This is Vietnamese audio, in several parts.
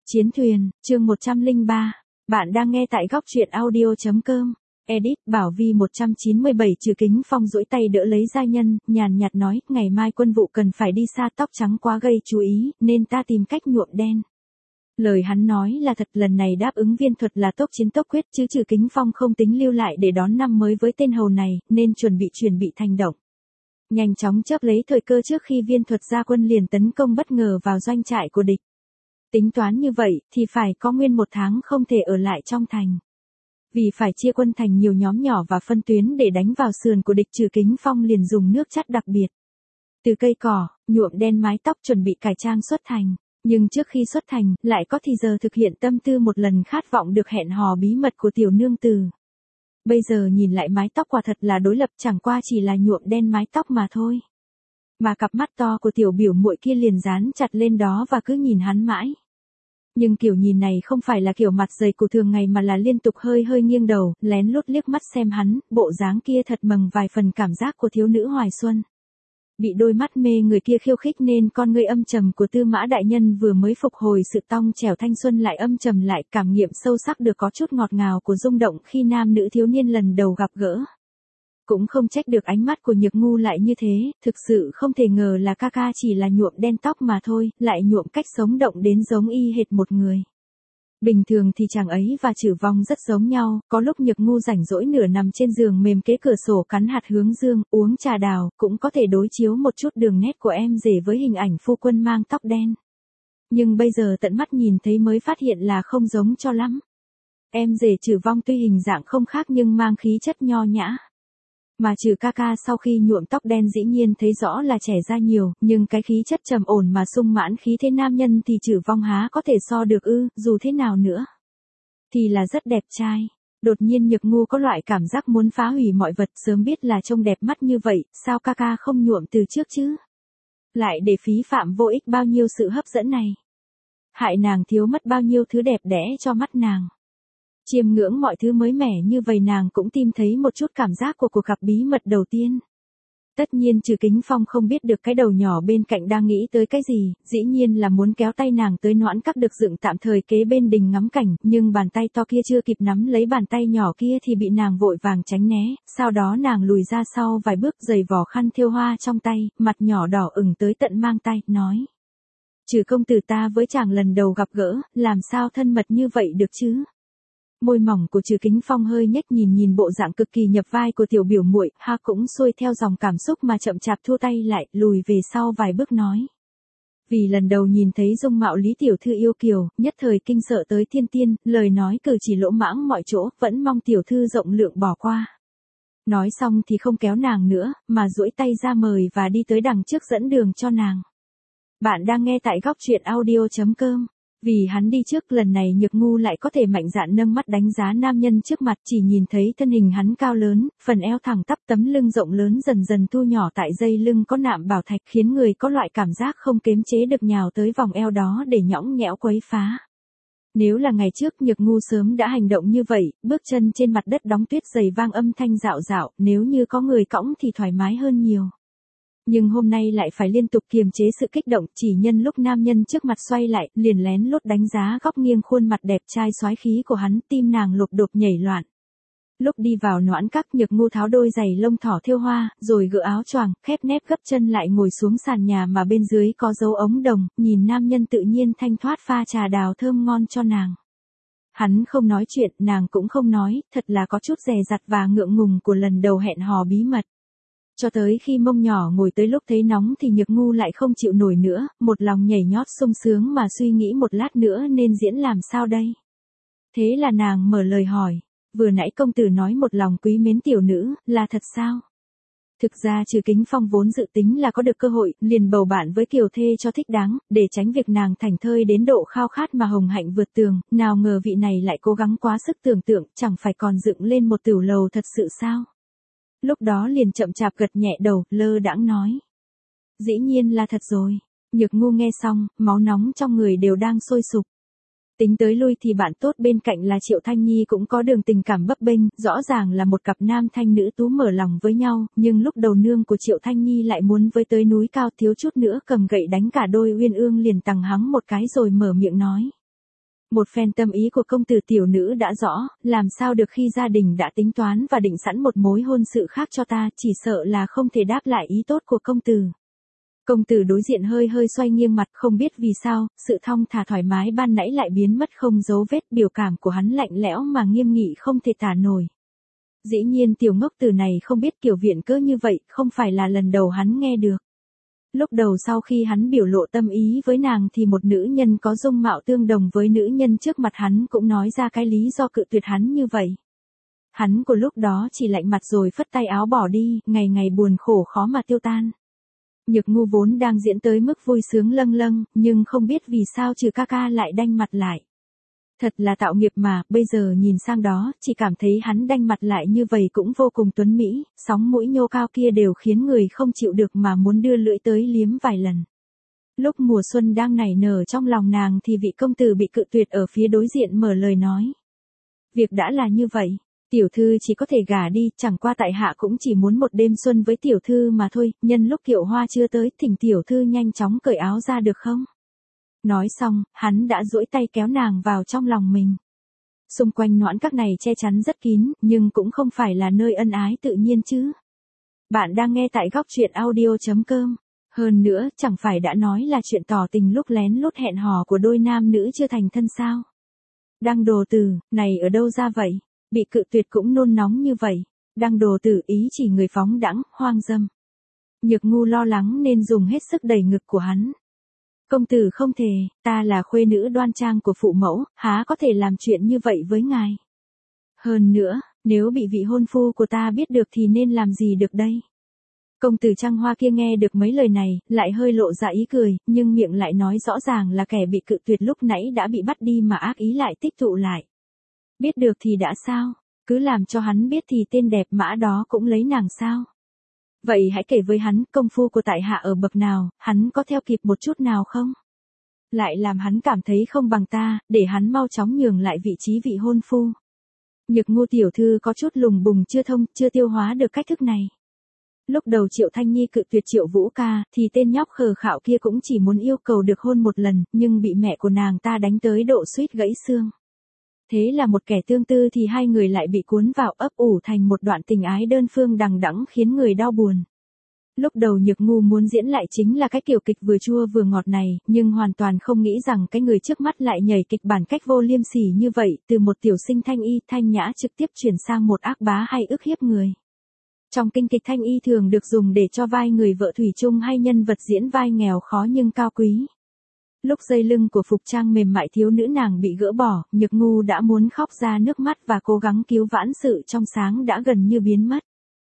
Chiến thuyền, chương 103. Bạn đang nghe tại góc truyện audio.com. Edit Bảo Vi 197. Trừ Kính Phong duỗi tay đỡ lấy gia nhân, nhàn nhạt nói, ngày mai quân vụ cần phải đi xa, tóc trắng quá gây chú ý, nên ta tìm cách nhuộm đen. Lời hắn nói là thật, lần này đáp ứng viên thuật là tốc chiến tốc quyết, chứ Trừ Kính Phong không tính lưu lại để đón năm mới với tên hầu này, nên chuẩn bị thành động. Nhanh chóng chớp lấy thời cơ trước khi viên thuật ra quân liền tấn công bất ngờ vào doanh trại của địch. Tính toán như vậy, thì phải có nguyên 1 tháng không thể ở lại trong thành. Vì phải chia quân thành nhiều nhóm nhỏ và phân tuyến để đánh vào sườn của địch, Trừ Kính Phong liền dùng nước chắt đặc biệt. Từ cây cỏ, nhuộm đen mái tóc, chuẩn bị cải trang xuất thành. Nhưng trước khi xuất thành, lại có thì giờ thực hiện tâm tư một lần khát vọng được hẹn hò bí mật của tiểu nương tử. Bây giờ nhìn lại mái tóc quả thật là đối lập, chẳng qua chỉ là nhuộm đen mái tóc mà thôi. Mà cặp mắt to của tiểu biểu muội kia liền dán chặt lên đó và cứ nhìn hắn mãi. Nhưng kiểu nhìn này không phải là kiểu mặt dày của thường ngày mà là liên tục hơi nghiêng đầu, lén lút liếc mắt xem hắn, bộ dáng kia thật mầng vài phần cảm giác của thiếu nữ hoài xuân. Bị đôi mắt mê người kia khiêu khích nên con ngươi âm trầm của Tư Mã đại nhân vừa mới phục hồi sự tong trẻo thanh xuân lại âm trầm lại, cảm nghiệm sâu sắc được có chút ngọt ngào của rung động khi nam nữ thiếu niên lần đầu gặp gỡ. Cũng không trách được ánh mắt của Nhược Ngu lại như thế, thực sự không thể ngờ là ca ca chỉ là nhuộm đen tóc mà thôi, lại nhuộm cách sống động đến giống y hệt một người. Bình thường thì chàng ấy và Trử Vong rất giống nhau, có lúc Nhược Ngu rảnh rỗi nửa nằm trên giường mềm kế cửa sổ cắn hạt hướng dương, uống trà đào, cũng có thể đối chiếu một chút đường nét của em rể với hình ảnh phu quân mang tóc đen. Nhưng bây giờ tận mắt nhìn thấy mới phát hiện là không giống cho lắm. Em rể Trử Vong tuy hình dạng không khác nhưng mang khí chất nho nhã. Mà Trừ ca ca sau khi nhuộm tóc đen dĩ nhiên thấy rõ là trẻ ra nhiều, nhưng cái khí chất trầm ổn mà sung mãn khí thế nam nhân thì Trử Vong há có thể so được ư, dù thế nào nữa. Thì là rất đẹp trai. Đột nhiên Nhược Ngu có loại cảm giác muốn phá hủy mọi vật, sớm biết là trông đẹp mắt như vậy, sao ca ca không nhuộm từ trước chứ? Lại để phí phạm vô ích bao nhiêu sự hấp dẫn này. Hại nàng thiếu mất bao nhiêu thứ đẹp đẽ cho mắt nàng. Chiêm ngưỡng mọi thứ mới mẻ như vậy nàng cũng tìm thấy một chút cảm giác của cuộc gặp bí mật đầu tiên. Tất nhiên Trừ Kính Phong không biết được cái đầu nhỏ bên cạnh đang nghĩ tới cái gì, dĩ nhiên là muốn kéo tay nàng tới Noãn Các được dựng tạm thời kế bên đình ngắm cảnh, nhưng bàn tay to kia chưa kịp nắm lấy bàn tay nhỏ kia thì bị nàng vội vàng tránh né, sau đó nàng lùi ra sau vài bước, giày vò khăn thêu hoa trong tay, mặt nhỏ đỏ ửng tới tận mang tay, nói. Trừ công tử, ta với chàng lần đầu gặp gỡ, làm sao thân mật như vậy được chứ? Môi mỏng của Trừ Kính Phong hơi nhếch, nhìn bộ dạng cực kỳ nhập vai của tiểu biểu muội, cũng xuôi theo dòng cảm xúc mà chậm chạp thua tay lại, lùi về sau vài bước nói. Vì lần đầu nhìn thấy dung mạo Lý tiểu thư yêu kiều, nhất thời kinh sợ tới thiên tiên, lời nói cử chỉ lỗ mãng mọi chỗ, vẫn mong tiểu thư rộng lượng bỏ qua. Nói xong thì không kéo nàng nữa, mà duỗi tay ra mời và đi tới đằng trước dẫn đường cho nàng. Bạn đang nghe tại góc truyện audio.com. Vì hắn đi trước, lần này Nhược Ngu lại có thể mạnh dạn nâng mắt đánh giá nam nhân trước mặt, chỉ nhìn thấy thân hình hắn cao lớn, phần eo thẳng tắp, tấm lưng rộng lớn dần dần thu nhỏ tại dây lưng có nạm bảo thạch, khiến người có loại cảm giác không kiềm chế được nhào tới vòng eo đó để nhõng nhẽo quấy phá. Nếu là ngày trước Nhược Ngu sớm đã hành động như vậy, bước chân trên mặt đất đóng tuyết giày vang âm thanh rạo rạo, nếu như có người cõng thì thoải mái hơn nhiều. Nhưng hôm nay lại phải liên tục kiềm chế sự kích động, chỉ nhân lúc nam nhân trước mặt xoay lại, liền lén lút đánh giá góc nghiêng khuôn mặt đẹp trai soái khí của hắn, tim nàng lục đục nhảy loạn. Lúc đi vào Noãn Các, Nhược Ngu tháo đôi giày lông thỏ thêu hoa, rồi gỡ áo choàng, khép nép gấp chân lại ngồi xuống sàn nhà mà bên dưới có dấu ống đồng, nhìn nam nhân tự nhiên thanh thoát pha trà đào thơm ngon cho nàng. Hắn không nói chuyện, nàng cũng không nói, thật là có chút dè dặt và ngượng ngùng của lần đầu hẹn hò bí mật. Cho tới khi mông nhỏ ngồi tới lúc thấy nóng thì Nhược Ngu lại không chịu nổi nữa, một lòng nhảy nhót sung sướng mà suy nghĩ một lát nữa nên diễn làm sao đây. Thế là nàng mở lời hỏi, vừa nãy công tử nói một lòng quý mến tiểu nữ, là thật sao? Thực ra Trừ Kính Phong vốn dự tính là có được cơ hội, liền bầu bạn với kiều thê cho thích đáng, để tránh việc nàng thảnh thơi đến độ khao khát mà hồng hạnh vượt tường, nào ngờ vị này lại cố gắng quá sức tưởng tượng, chẳng phải còn dựng lên một tửu lầu thật sự sao? Lúc đó liền chậm chạp gật nhẹ đầu, lơ đãng nói. Dĩ nhiên là thật rồi. Nhược Ngu nghe xong, máu nóng trong người đều đang sôi sục. Tính tới lui thì bạn tốt bên cạnh là Triệu Thanh Nhi cũng có đường tình cảm bấp bênh, rõ ràng là một cặp nam thanh nữ tú mở lòng với nhau, nhưng lúc đầu nương của Triệu Thanh Nhi lại muốn với tới núi cao, thiếu chút nữa cầm gậy đánh cả đôi uyên ương liền tằng hắng một cái rồi mở miệng nói. Một phen tâm ý của công tử tiểu nữ đã rõ, làm sao được khi gia đình đã tính toán và định sẵn một mối hôn sự khác cho ta, chỉ sợ là không thể đáp lại ý tốt của công tử. Công tử đối diện hơi hơi xoay nghiêng mặt, không biết vì sao, sự thong thả thoải mái ban nãy lại biến mất không dấu vết, biểu cảm của hắn lạnh lẽo mà nghiêm nghị không thể tả nổi. Dĩ nhiên tiểu ngốc tử này không biết kiểu viện cớ như vậy, không phải là lần đầu hắn nghe được. Lúc đầu sau khi hắn biểu lộ tâm ý với nàng thì một nữ nhân có dung mạo tương đồng với nữ nhân trước mặt hắn cũng nói ra cái lý do cự tuyệt hắn như vậy. Hắn của lúc đó chỉ lạnh mặt rồi phất tay áo bỏ đi, ngày ngày buồn khổ khó mà tiêu tan. Nhược Ngu vốn đang diễn tới mức vui sướng lâng lâng, nhưng không biết vì sao Trừ ca ca lại đanh mặt lại. Thật là tạo nghiệp mà, bây giờ nhìn sang đó, chỉ cảm thấy hắn đanh mặt lại như vậy cũng vô cùng tuấn mỹ, sóng mũi nhô cao kia đều khiến người không chịu được mà muốn đưa lưỡi tới liếm vài lần. Lúc mùa xuân đang nảy nở trong lòng nàng thì vị công tử bị cự tuyệt ở phía đối diện mở lời nói. Việc đã là như vậy, tiểu thư chỉ có thể gả đi, chẳng qua tại hạ cũng chỉ muốn một đêm xuân với tiểu thư mà thôi, nhân lúc Kiệu Hoa chưa tới, thỉnh tiểu thư nhanh chóng cởi áo ra được không? Nói xong, hắn đã duỗi tay kéo nàng vào trong lòng mình. Xung quanh noãn các này che chắn rất kín, nhưng cũng không phải là nơi ân ái tự nhiên chứ. Bạn đang nghe tại góc truyện audio.com. Hơn nữa, chẳng phải đã nói là chuyện tỏ tình lúc lén lút hẹn hò của đôi nam nữ chưa thành thân sao? Đăng đồ tử, này ở đâu ra vậy? Bị cự tuyệt cũng nôn nóng như vậy. Đăng đồ tử ý chỉ người phóng đãng, hoang dâm. Nhược Ngu lo lắng nên dùng hết sức đẩy ngực của hắn. Công tử không thể, ta là khuê nữ đoan trang của phụ mẫu, há có thể làm chuyện như vậy với ngài. Hơn nữa, nếu bị vị hôn phu của ta biết được thì nên làm gì được đây? Công tử Trăng Hoa kia nghe được mấy lời này, lại hơi lộ ra ý cười, nhưng miệng lại nói rõ ràng là kẻ bị cự tuyệt lúc nãy đã bị bắt đi mà ác ý lại tích tụ lại. Biết được thì đã sao, cứ làm cho hắn biết thì tên đẹp mã đó cũng lấy nàng sao? Vậy hãy kể với hắn, công phu của tại hạ ở bậc nào, hắn có theo kịp một chút nào không? Lại làm hắn cảm thấy không bằng ta, để hắn mau chóng nhường lại vị trí vị hôn phu. Nhược Ngu tiểu thư có chút lùng bùng chưa thông, chưa tiêu hóa được cách thức này. Lúc đầu Triệu Thanh Nhi cự tuyệt Triệu Vũ Ca, thì tên nhóc khờ khạo kia cũng chỉ muốn yêu cầu được hôn một lần, nhưng bị mẹ của nàng ta đánh tới độ suýt gãy xương. Thế là một kẻ tương tư thì hai người lại bị cuốn vào ấp ủ thành một đoạn tình ái đơn phương đằng đẵng khiến người đau buồn. Lúc đầu Nhược Ngu muốn diễn lại chính là cái kiểu kịch vừa chua vừa ngọt này, nhưng hoàn toàn không nghĩ rằng cái người trước mắt lại nhảy kịch bản cách vô liêm sỉ như vậy, từ một tiểu sinh thanh y, thanh nhã trực tiếp chuyển sang một ác bá hay ức hiếp người. Trong kinh kịch thanh y thường được dùng để cho vai người vợ thủy chung hay nhân vật diễn vai nghèo khó nhưng cao quý. Lúc dây lưng của phục trang mềm mại thiếu nữ nàng bị gỡ bỏ, Nhược Ngu đã muốn khóc ra nước mắt và cố gắng cứu vãn sự trong sáng đã gần như biến mất.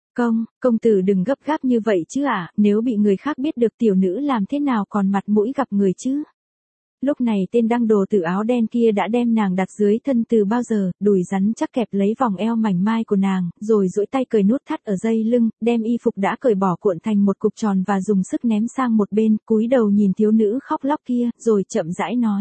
Công tử đừng gấp gáp như vậy chứ ạ, nếu bị người khác biết được tiểu nữ làm thế nào còn mặt mũi gặp người chứ. Lúc này tên đăng đồ tử áo đen kia đã đem nàng đặt dưới thân từ bao giờ, đùi rắn chắc kẹp lấy vòng eo mảnh mai của nàng, rồi duỗi tay cởi nút thắt ở dây lưng, đem y phục đã cởi bỏ cuộn thành một cục tròn và dùng sức ném sang một bên, cúi đầu nhìn thiếu nữ khóc lóc kia, rồi chậm rãi nói.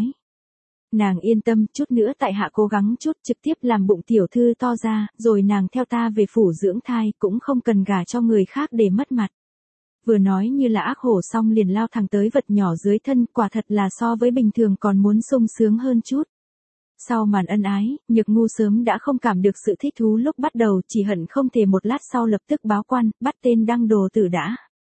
Nàng yên tâm, chút nữa tại hạ cố gắng chút, trực tiếp làm bụng tiểu thư to ra, rồi nàng theo ta về phủ dưỡng thai, cũng không cần gả cho người khác để mất mặt. Vừa nói như là ác hổ xong liền lao thẳng tới vật nhỏ dưới thân, quả thật là so với bình thường còn muốn sung sướng hơn chút. Sau màn ân ái, Nhược Ngu sớm đã không cảm được sự thích thú lúc bắt đầu, chỉ hận không thể một lát sau lập tức báo quan, bắt tên đăng đồ tử đã.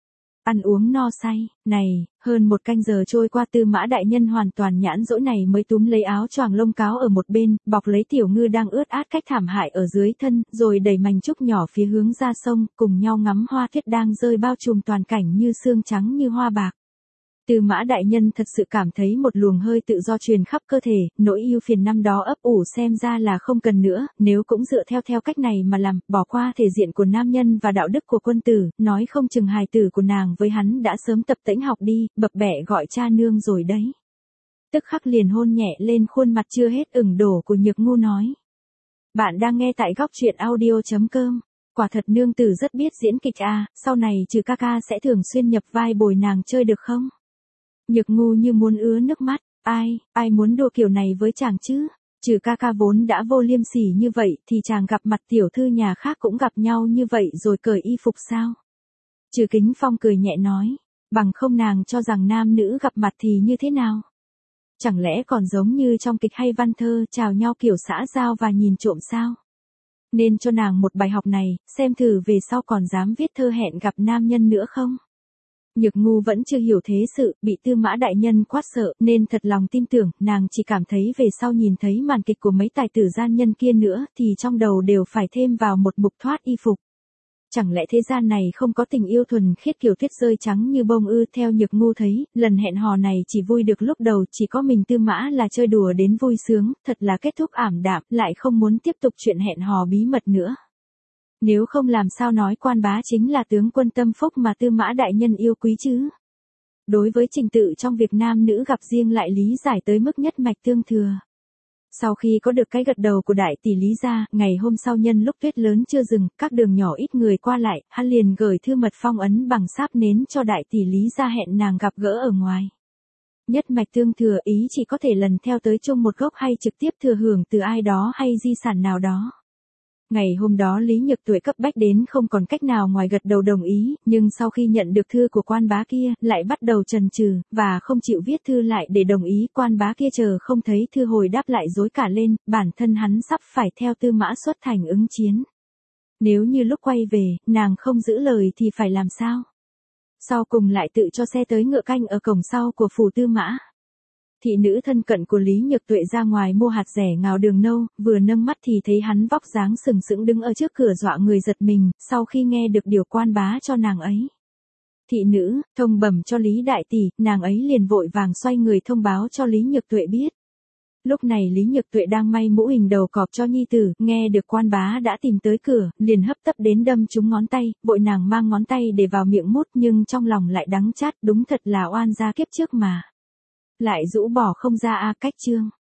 Ăn uống no say, này, hơn một canh giờ trôi qua Tư Mã đại nhân hoàn toàn nhãn dỗi này mới túm lấy áo choàng lông cáo ở một bên, bọc lấy Tiểu Ngư đang ướt át cách thảm hại ở dưới thân, rồi đẩy mảnh trúc nhỏ phía hướng ra sông, cùng nhau ngắm hoa tuyết đang rơi bao trùm toàn cảnh như sương trắng như hoa bạc. Tư Mã đại nhân thật sự cảm thấy một luồng hơi tự do truyền khắp cơ thể, nỗi ưu phiền năm đó ấp ủ xem ra là không cần nữa, nếu cũng dựa theo cách này mà làm, bỏ qua thể diện của nam nhân và đạo đức của quân tử, nói không chừng hài tử của nàng với hắn đã sớm tập tễnh học đi, bập bẹ gọi cha nương rồi đấy. Tức khắc liền hôn nhẹ lên khuôn mặt chưa hết ửng đổ của Nhược Ngu nói. Bạn đang nghe tại góc truyện audio.com. Quả thật nương tử rất biết diễn kịch à, sau này Trừ ca ca sẽ thường xuyên nhập vai bồi nàng chơi được không? Nhược Ngu như muốn ứa nước mắt, ai muốn đùa kiểu này với chàng chứ? Trừ ca ca vốn đã vô liêm sỉ như vậy thì chàng gặp mặt tiểu thư nhà khác cũng gặp nhau như vậy rồi cởi y phục sao? Trừ Kính Phong cười nhẹ nói, bằng không nàng cho rằng nam nữ gặp mặt thì như thế nào? Chẳng lẽ còn giống như trong kịch hay văn thơ chào nhau kiểu xã giao và nhìn trộm sao? Nên cho nàng một bài học này, xem thử về sau còn dám viết thơ hẹn gặp nam nhân nữa không? Nhược Ngu vẫn chưa hiểu thế sự, bị Tư Mã đại nhân quát sợ, nên thật lòng tin tưởng, nàng chỉ cảm thấy về sau nhìn thấy màn kịch của mấy tài tử gian nhân kia nữa, thì trong đầu đều phải thêm vào một mục thoát y phục. Chẳng lẽ thế gian này không có tình yêu thuần khiết kiểu tuyết rơi trắng như bông ư? Theo Nhược Ngu thấy, lần hẹn hò này chỉ vui được lúc đầu, chỉ có mình Tư Mã là chơi đùa đến vui sướng, thật là kết thúc ảm đạm, lại không muốn tiếp tục chuyện hẹn hò bí mật nữa. Nếu không làm sao nói Quan Bá chính là tướng quân tâm phúc mà Tư Mã đại nhân yêu quý chứ. Đối với trình tự trong việc nam nữ gặp riêng lại lý giải tới mức nhất mạch tương thừa. Sau khi có được cái gật đầu của đại tỷ Lý gia, ngày hôm sau nhân lúc tuyết lớn chưa dừng, các đường nhỏ ít người qua lại, hắn liền gửi thư mật phong ấn bằng sáp nến cho đại tỷ Lý gia hẹn nàng gặp gỡ ở ngoài. Nhất mạch tương thừa ý chỉ có thể lần theo tới chung một gốc hay trực tiếp thừa hưởng từ ai đó hay di sản nào đó. Ngày hôm đó Lý Nhược Tuệ cấp bách đến không còn cách nào ngoài gật đầu đồng ý, nhưng sau khi nhận được thư của Quan Bá kia, lại bắt đầu chần chừ, và không chịu viết thư lại để đồng ý. Quan Bá kia chờ không thấy thư hồi đáp lại rối cả lên, bản thân hắn sắp phải theo Tư Mã xuất thành ứng chiến. Nếu như lúc quay về, nàng không giữ lời thì phải làm sao? Sau cùng lại tự cho xe tới ngựa canh ở cổng sau của phủ Tư Mã. Thị nữ thân cận của Lý Nhược Tuệ ra ngoài mua hạt rẻ ngào đường nâu, vừa nâng mắt thì thấy hắn vóc dáng sừng sững đứng ở trước cửa dọa người giật mình, sau khi nghe được điều Quan Bá cho nàng ấy. Thị nữ, thông bẩm cho Lý đại tỷ, nàng ấy liền vội vàng xoay người thông báo cho Lý Nhược Tuệ biết. Lúc này Lý Nhược Tuệ đang may mũ hình đầu cọp cho nhi tử, nghe được Quan Bá đã tìm tới cửa, liền hấp tấp đến đâm trúng ngón tay, vội nàng mang ngón tay để vào miệng mút nhưng trong lòng lại đắng chát, đúng thật là oan gia kiếp trước mà. Lại rũ bỏ không ra cách chương.